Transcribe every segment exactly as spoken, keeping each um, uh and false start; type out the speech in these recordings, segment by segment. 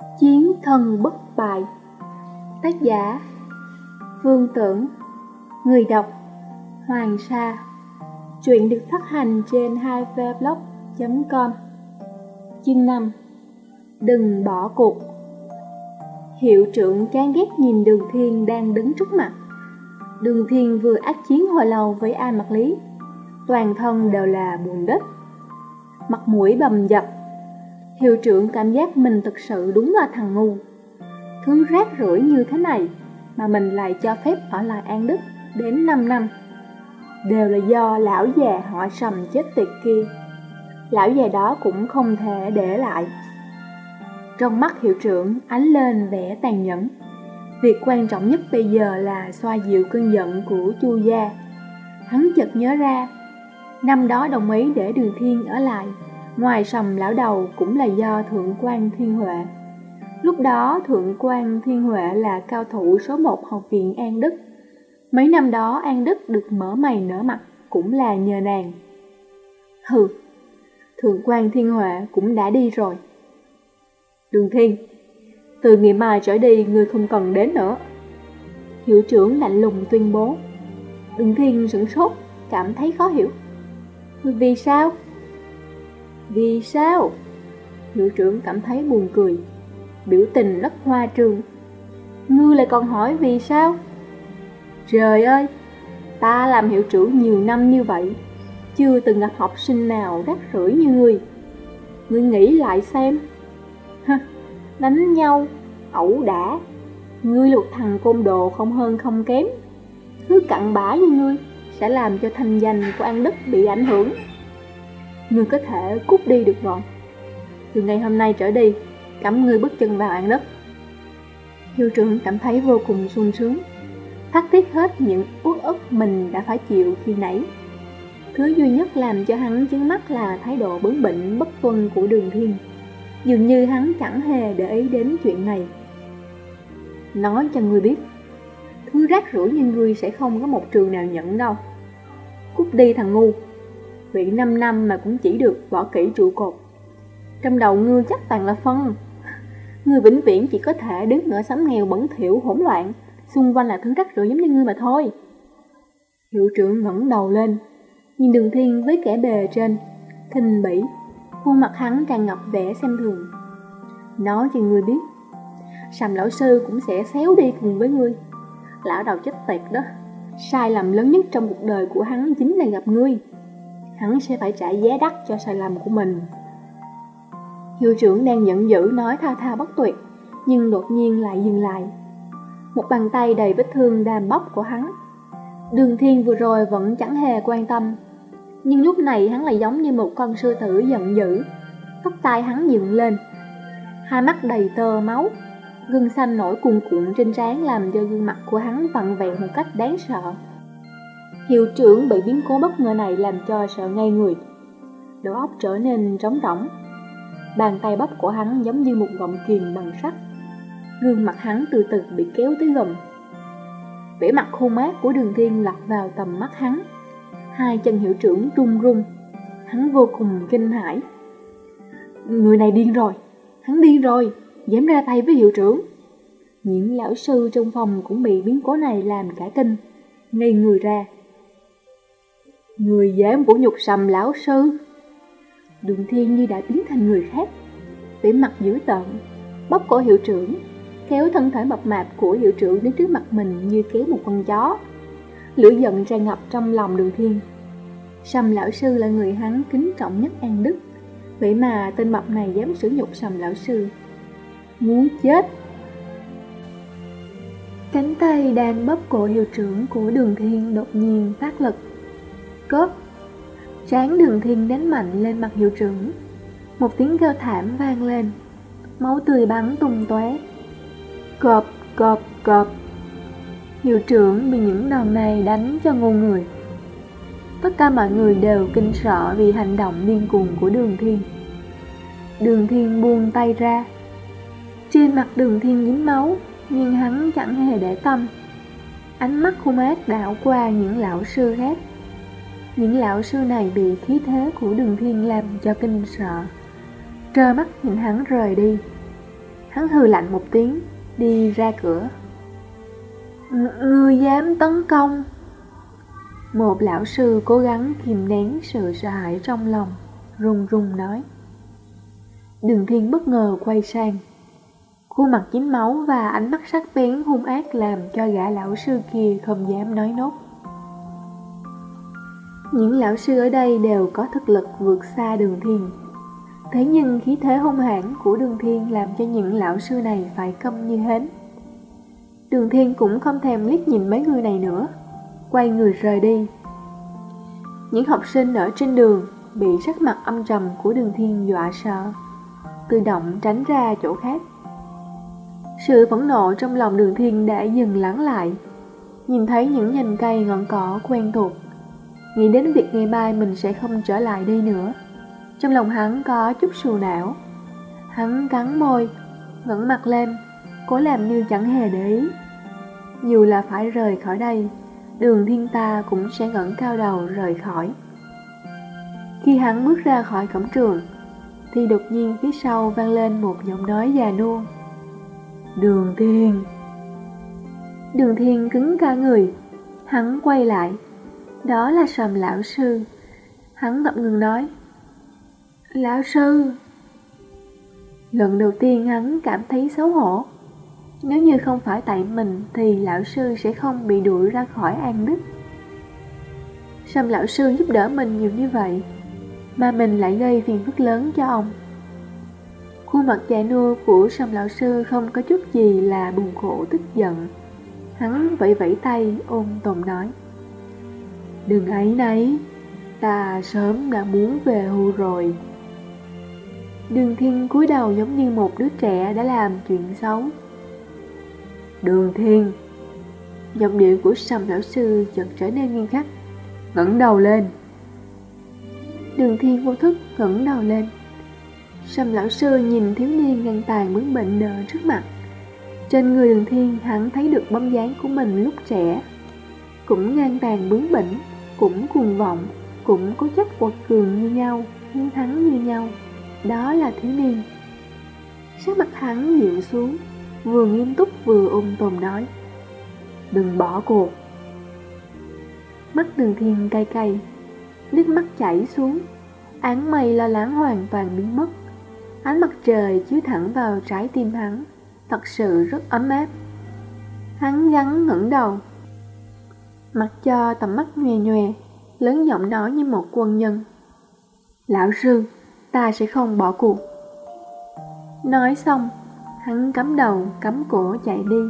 Chiến thần bất bại. Tác giả Vương Tưởng. Người đọc Hoàng Sa. Truyện được phát hành trên hai v blog chấm com. Chương năm. Đừng bỏ cuộc. Hiệu trưởng chán ghét nhìn Đường Thiên đang đứng trước mặt. Đường Thiên vừa ác chiến hồi lâu với A Mạc Lý, toàn thân đều là bùn đất, mặt mũi bầm dập. Hiệu trưởng cảm giác mình thực sự đúng là thằng ngu. Thứ rác rưởi như thế này mà mình lại cho phép ở lại An Đức đến năm năm. Đều là do lão già họ Sầm chết tiệt kia. Lão già đó cũng không thể để lại. Trong mắt hiệu trưởng ánh lên vẻ tàn nhẫn. Việc quan trọng nhất bây giờ là xoa dịu cơn giận của Chu gia. Hắn chợt nhớ ra, năm đó đồng ý để Đường Thiên ở lại, ngoài Sầm lão đầu cũng là do Thượng quan Thiên Huệ. Lúc đó Thượng quan Thiên Huệ là cao thủ số một học viện An Đức. Mấy năm đó An Đức được mở mày nở mặt cũng là nhờ nàng. Hừ, Thượng quan Thiên Huệ cũng đã đi rồi. Đường Thiên, từ ngày mai trở đi ngươi không cần đến nữa. Hiệu trưởng lạnh lùng tuyên bố. Đường Thiên sửng sốt, cảm thấy khó hiểu. Vì sao? Vì sao? Hiệu trưởng cảm thấy buồn cười, biểu tình rất hoa trương. Ngươi lại còn hỏi vì sao? Trời ơi, ta làm hiệu trưởng nhiều năm như vậy, chưa từng gặp học sinh nào rác rưởi như ngươi. Ngươi nghĩ lại xem. Hả, đánh nhau, ẩu đả, ngươi là một thằng côn đồ không hơn không kém. Thứ cặn bã như ngươi sẽ làm cho thanh danh của An Đức bị ảnh hưởng. Ngươi có thể cút đi được rồi. Từ ngày hôm nay trở đi, cấm ngươi bước chân vào An Đức. Hiệu trưởng cảm thấy vô cùng sung sướng, thắt tiết hết những uất ức mình đã phải chịu khi nãy. Thứ duy nhất làm cho hắn chướng mắt là thái độ bướng bỉnh bất tuân của Đường Thiên. Dường như hắn chẳng hề để ý đến chuyện này. Nói cho ngươi biết, thứ rác rưởi như ngươi sẽ không có một trường nào nhận đâu. Cút đi thằng ngu. Viện năm năm mà cũng chỉ được võ kỹ trụ cột. Trong đầu ngươi chắc toàn là phân. Ngươi vĩnh viễn chỉ có thể đứng ở xóm nghèo bẩn thỉu hỗn loạn, xung quanh là thứ rác rưởi giống như ngươi mà thôi. Hiệu trưởng ngẩng đầu lên, nhìn Đường Thiên với kẻ bề trên, khinh bỉ. Khuôn mặt hắn tràn ngập vẻ xem thường. Nói cho ngươi biết, Sầm lão sư cũng sẽ xéo đi cùng với ngươi. Lão đầu chết tiệt đó. Sai lầm lớn nhất trong cuộc đời của hắn chính là gặp ngươi. Hắn sẽ phải trả giá đắt cho sai lầm của mình. Hiệu trưởng đang giận dữ nói thao thao bất tuyệt, nhưng đột nhiên lại dừng lại. Một bàn tay đầy vết thương đàm bóc của hắn. Đường Thiên vừa rồi vẫn chẳng hề quan tâm, nhưng lúc này hắn lại giống như một con sư tử giận dữ. Tóc tai hắn dựng lên, hai mắt đầy tơ máu, gân xanh nổi cuồn cuộn trên trán làm cho gương mặt của hắn vặn vẹo một cách đáng sợ. Hiệu trưởng bị biến cố bất ngờ này làm cho sợ ngay người, đầu óc trở nên trống rỗng. Bàn tay bóp của hắn giống như một gọng kìm bằng sắt. Gương mặt hắn từ từ bị kéo tới gần. Vẻ mặt khô mát của Đường Thiên lọt vào tầm mắt hắn. Hai chân hiệu trưởng run run. Hắn vô cùng kinh hãi. Người này điên rồi, hắn điên rồi, dám ra tay với hiệu trưởng. Những lão sư trong phòng cũng bị biến cố này làm cả kinh, ngây người ra. Người dám vũ nhục Sầm lão sư? Đường Thiên như đã biến thành người khác, vẻ mặt dữ tợn, bóp cổ hiệu trưởng, kéo thân thể mập mạp của hiệu trưởng đến trước mặt mình như kéo một con chó. Lửa giận tràn ngập trong lòng Đường Thiên. Sầm lão sư là người hắn kính trọng nhất An Đức, vậy mà tên mập này dám sử nhục Sầm lão sư. Muốn chết. Cánh tay đang bóp cổ hiệu trưởng của Đường Thiên đột nhiên phát lực. Cốp. Trán Đường Thiên đánh mạnh lên mặt hiệu trưởng. Một tiếng kêu thảm vang lên, máu tươi bắn tung tóe. Cộp, cộp, cộp. Hiệu trưởng bị những đòn này đánh cho ngu người. Tất cả mọi người đều kinh sợ vì hành động điên cuồng của Đường Thiên. Đường Thiên buông tay ra. Trên mặt Đường Thiên dính máu, nhưng hắn chẳng hề để tâm. Ánh mắt khô mát đảo qua những lão sư khác. Những lão sư này bị khí thế của Đường Thiên làm cho kinh sợ, trơ mắt nhìn hắn rời đi. Hắn hừ lạnh một tiếng, đi ra cửa. Ngươi dám tấn công? Một lão sư cố gắng kìm nén sự sợ hãi trong lòng, run run nói. Đường Thiên bất ngờ quay sang. Khuôn mặt dính máu và ánh mắt sắc bén hung ác làm cho gã lão sư kia không dám nói nốt. Những lão sư ở đây đều có thực lực vượt xa Đường Thiên. Thế nhưng khí thế hung hãn của Đường Thiên làm cho những lão sư này phải câm như hến. Đường Thiên cũng không thèm liếc nhìn mấy người này nữa, quay người rời đi. Những học sinh ở trên đường bị sắc mặt âm trầm của Đường Thiên dọa sợ, tự động tránh ra chỗ khác. Sự phẫn nộ trong lòng Đường Thiên đã dừng lắng lại. Nhìn thấy những nhành cây ngọn cỏ quen thuộc, nghĩ đến việc ngày mai mình sẽ không trở lại đây nữa, trong lòng hắn có chút sù não. Hắn cắn môi, ngẩng mặt lên, cố làm như chẳng hề để ý. Dù là phải rời khỏi đây, Đường Thiên ta cũng sẽ ngẩng cao đầu rời khỏi. Khi hắn bước ra khỏi cổng trường, thì đột nhiên phía sau vang lên một giọng nói già nua. Đường Thiên. Đường Thiên cứng cả người. Hắn quay lại. Đó là Sầm lão sư. Hắn ngập ngừng nói. Lão sư. Lần đầu tiên hắn cảm thấy xấu hổ. Nếu như không phải tại mình thì lão sư sẽ không bị đuổi ra khỏi An Đức. Sầm lão sư giúp đỡ mình nhiều như vậy, mà mình lại gây phiền phức lớn cho ông. Khuôn mặt già nua của Sầm lão sư không có chút gì là buồn khổ tức giận. Hắn vẫy vẫy tay ôm tồn nói. Đừng áy náy, ta sớm đã muốn về hưu rồi. Đường Thiên cúi đầu giống như một đứa trẻ đã làm chuyện xấu. Đường Thiên. Giọng điệu của Sầm lão sư chợt trở nên nghiêm khắc. Ngẩng đầu lên. Đường Thiên vô thức ngẩng đầu lên. Sầm lão sư nhìn thiếu niên ngang tàn bướng bỉnh nở trước mặt. Trên người Đường Thiên hắn thấy được bóng dáng của mình lúc trẻ, cũng ngang tàn bướng bỉnh, cũng cuồng vọng, cũng cố chấp quật cường như nhau, hiếu thắng như nhau. Đó là thiếu niên. Sắc mặt hắn dịu xuống, vừa nghiêm túc vừa ung tồn nói. Đừng bỏ cuộc. Mắt Đường Thiên cay cay, nước mắt chảy xuống. Áng mây lo lắng hoàn toàn biến mất. Ánh mặt trời chiếu thẳng vào trái tim hắn, thật sự rất ấm áp. Hắn gắng ngẩng đầu, mặc cho tầm mắt nhòe nhòe, lớn giọng nói như một quân nhân. Lão sư, ta sẽ không bỏ cuộc. Nói xong, hắn cắm đầu cắm cổ chạy đi.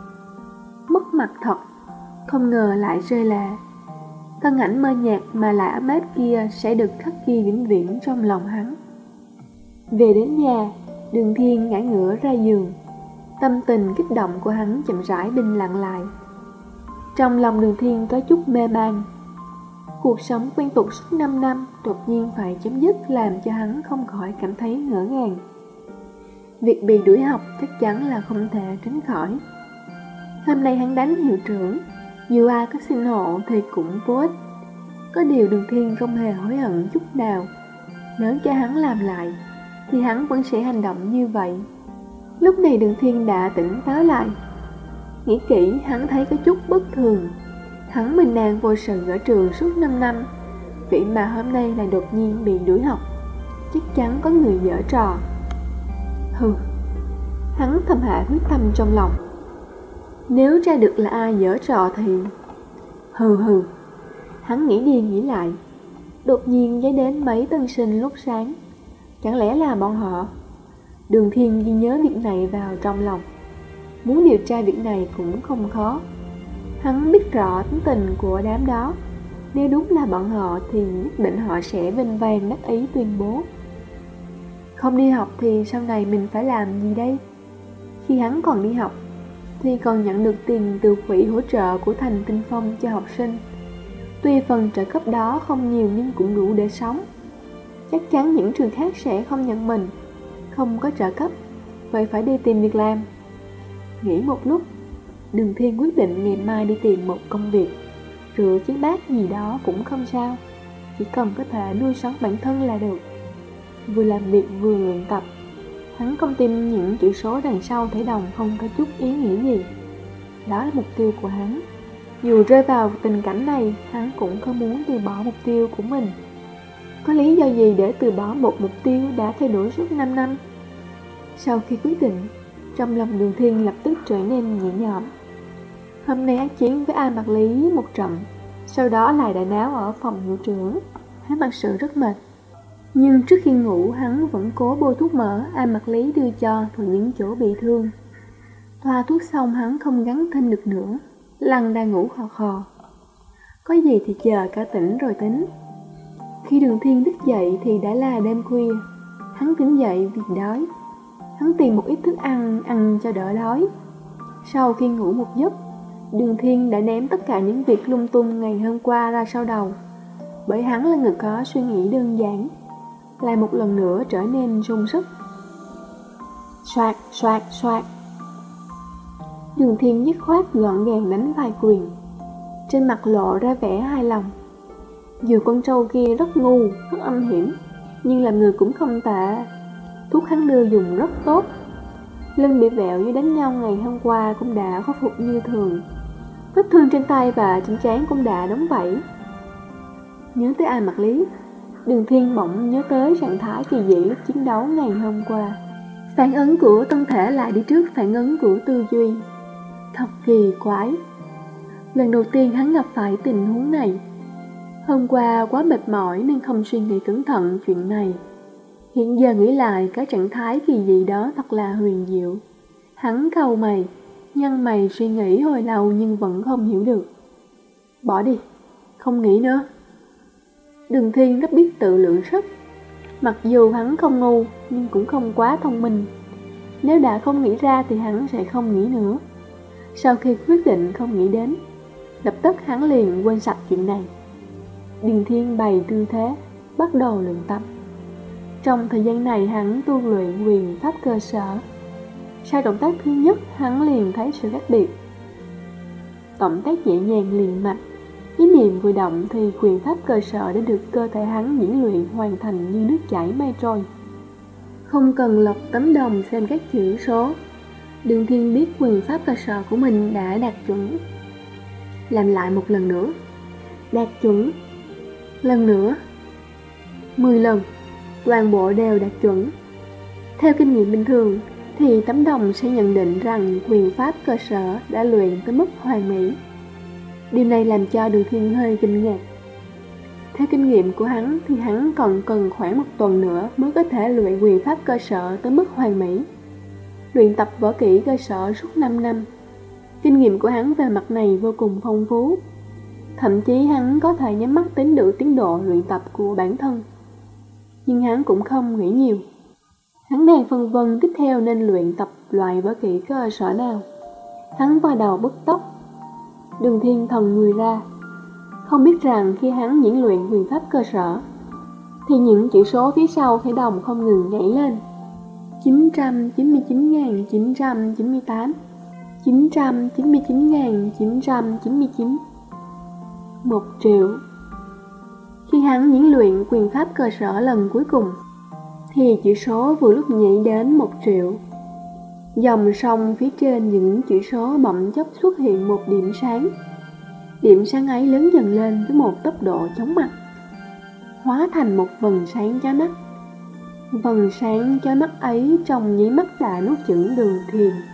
Mất mặt thật, không ngờ lại rơi lệ. Thân ảnh mơ nhạt mà lại ấm áp kia sẽ được khắc ghi vĩnh viễn trong lòng hắn. Về đến nhà, Đường Thiên ngã ngửa ra giường. Tâm tình kích động của hắn chậm rãi bình lặng lại. Trong lòng Đường Thiên có chút mê man. Cuộc sống quen thuộc suốt năm năm đột nhiên phải chấm dứt làm cho hắn không khỏi cảm thấy ngỡ ngàng. Việc bị đuổi học chắc chắn là không thể tránh khỏi. Hôm nay hắn đánh hiệu trưởng, dù ai có xin hộ thì cũng vô ích. Có điều Đường Thiên không hề hối hận chút nào. Nếu cho hắn làm lại thì hắn vẫn sẽ hành động như vậy. Lúc này Đường Thiên đã tỉnh táo lại. Nghĩ kỹ hắn thấy có chút bất thường. Hắn bình an vô sự ở trường suốt năm năm, vậy mà hôm nay lại đột nhiên bị đuổi học. Chắc chắn có người giở trò. Hừ. Hắn thầm hạ quyết tâm trong lòng. Nếu ra được là ai giở trò thì... Hừ hừ. Hắn nghĩ đi nghĩ lại. Đột nhiên nhớ đến mấy tân sinh lúc sáng. Chẳng lẽ là bọn họ? Đường Thiên ghi nhớ việc này vào trong lòng. Muốn điều tra việc này cũng không khó. Hắn biết rõ tính tình của đám đó. Nếu đúng là bọn họ thì nhất định họ sẽ vinh vang đắc ý tuyên bố. Không đi học thì sau này mình phải làm gì đây? Khi hắn còn đi học thì còn nhận được tiền từ quỹ hỗ trợ của Thành Tinh Phong cho học sinh. Tuy phần trợ cấp đó không nhiều nhưng cũng đủ để sống. Chắc chắn những trường khác sẽ không nhận mình. Không có trợ cấp, vậy phải đi tìm việc làm. Nghĩ một lúc, Đường Thiên quyết định ngày mai đi tìm một công việc. Rửa chén bát gì đó cũng không sao, chỉ cần có thể nuôi sống bản thân là được. Vừa làm việc vừa luyện tập, Hắn không tin những chữ số đằng sau thẻ đồng không có chút ý nghĩa gì. Đó là mục tiêu của hắn. Dù rơi vào tình cảnh này, hắn cũng không muốn từ bỏ mục tiêu của mình. Có lý do gì để từ bỏ một mục tiêu đã theo đuổi suốt năm năm? Sau khi quyết định, trong lòng Đường Thiên lập tức trở nên nhẹ nhõm. Hôm nay ác chiến với A Mạc Lý một trận, sau đó lại đại náo ở phòng hiệu trưởng. Hắn thật sự rất mệt. Nhưng trước khi ngủ, hắn vẫn cố bôi thuốc mỡ A Mạc Lý đưa cho vào những chỗ bị thương. Thoa thuốc xong, hắn không gắng thêm được nữa, lăn ra ngủ khò khò. Có gì thì chờ cả tỉnh rồi tính. Khi Đường Thiên thức dậy thì đã là đêm khuya. Hắn tỉnh dậy vì đói. Hắn tìm một ít thức ăn ăn cho đỡ đói. Sau khi ngủ một giấc, Đường Thiên đã ném tất cả những việc lung tung ngày hôm qua ra sau đầu. Bởi hắn là người có suy nghĩ đơn giản, lại một lần nữa trở nên sung sức. Soạt, soạt, soạt. Đường Thiên dứt khoát gọn gàng đánh vài quyền, trên mặt lộ ra vẻ hài lòng. Dù con trâu kia rất ngu, rất âm hiểm, nhưng làm người cũng không tệ. Thuốc hắn đưa dùng rất tốt. Lưng bị vẹo như đánh nhau ngày hôm qua cũng đã khôi phục như thường. Vết thương trên tay và trên trán cũng đã đóng vảy. Nhớ tới A Mạc Lý, Đường Thiên bỗng nhớ tới trạng thái kỳ dị lúc chiến đấu ngày hôm qua. Phản ứng của thân thể lại đi trước phản ứng của tư duy. Thật kỳ quái. Lần đầu tiên hắn gặp phải tình huống này. Hôm qua quá mệt mỏi nên không suy nghĩ cẩn thận chuyện này. Hiện giờ nghĩ lại cái trạng thái kỳ dị đó thật là huyền diệu. Hắn cau mày, nhăn mày suy nghĩ hồi lâu nhưng vẫn không hiểu được. Bỏ đi, không nghĩ nữa. Đường Thiên rất biết tự lượng sức. Mặc dù hắn không ngu nhưng cũng không quá thông minh. Nếu đã không nghĩ ra thì hắn sẽ không nghĩ nữa. Sau khi quyết định không nghĩ đến, lập tức hắn liền quên sạch chuyện này. Đường Thiên bày tư thế, bắt đầu luyện tập. Trong thời gian này hắn tu luyện quyền pháp cơ sở. Sau động tác thứ nhất, hắn liền thấy sự khác biệt. Động tác nhẹ nhàng liền mạch. Ý niệm vừa động thì quyền pháp cơ sở đã được cơ thể hắn diễn luyện hoàn thành như nước chảy mây trôi. Không cần lật tấm đồng xem các chữ số, Đường Thiên biết quyền pháp cơ sở của mình đã đạt chuẩn. Làm lại một lần nữa. Đạt chuẩn. Lần nữa. Mười lần. Toàn bộ đều đạt chuẩn. Theo kinh nghiệm bình thường thì tấm đồng sẽ nhận định rằng quyền pháp cơ sở đã luyện tới mức hoàn mỹ. Điều này làm cho Đường Thiên hơi kinh ngạc. Theo kinh nghiệm của hắn thì hắn còn cần khoảng một tuần nữa mới có thể luyện quyền pháp cơ sở tới mức hoàn mỹ. Luyện tập võ kỹ cơ sở suốt năm năm. Kinh nghiệm của hắn về mặt này vô cùng phong phú. Thậm chí hắn có thể nhắm mắt tính được tiến độ luyện tập của bản thân. Nhưng hắn cũng không nghĩ nhiều. Hắn đang phân vân tiếp theo nên luyện tập loại võ kỹ cơ sở nào. Hắn vào đầu bứt tóc. Đường Thiên thần người ra. Không biết rằng khi hắn diễn luyện quyền pháp cơ sở thì những chữ số phía sau thẻ đồng không ngừng nhảy lên. chín trăm chín mươi chín nghìn chín trăm chín mươi tám, chín trăm chín mươi chín nghìn chín trăm chín mươi chín, một triệu. Khi hắn diễn luyện quyền pháp cơ sở lần cuối cùng thì chữ số vừa lúc nhảy đến một triệu. Dòng sông phía trên những chữ số bỗng chốc xuất hiện một điểm sáng. Điểm sáng ấy lớn dần lên với một tốc độ chóng mặt, hóa thành một vầng sáng chói mắt. Vầng sáng chói mắt ấy trong nháy mắt đã nuốt chửng Đường Thiên.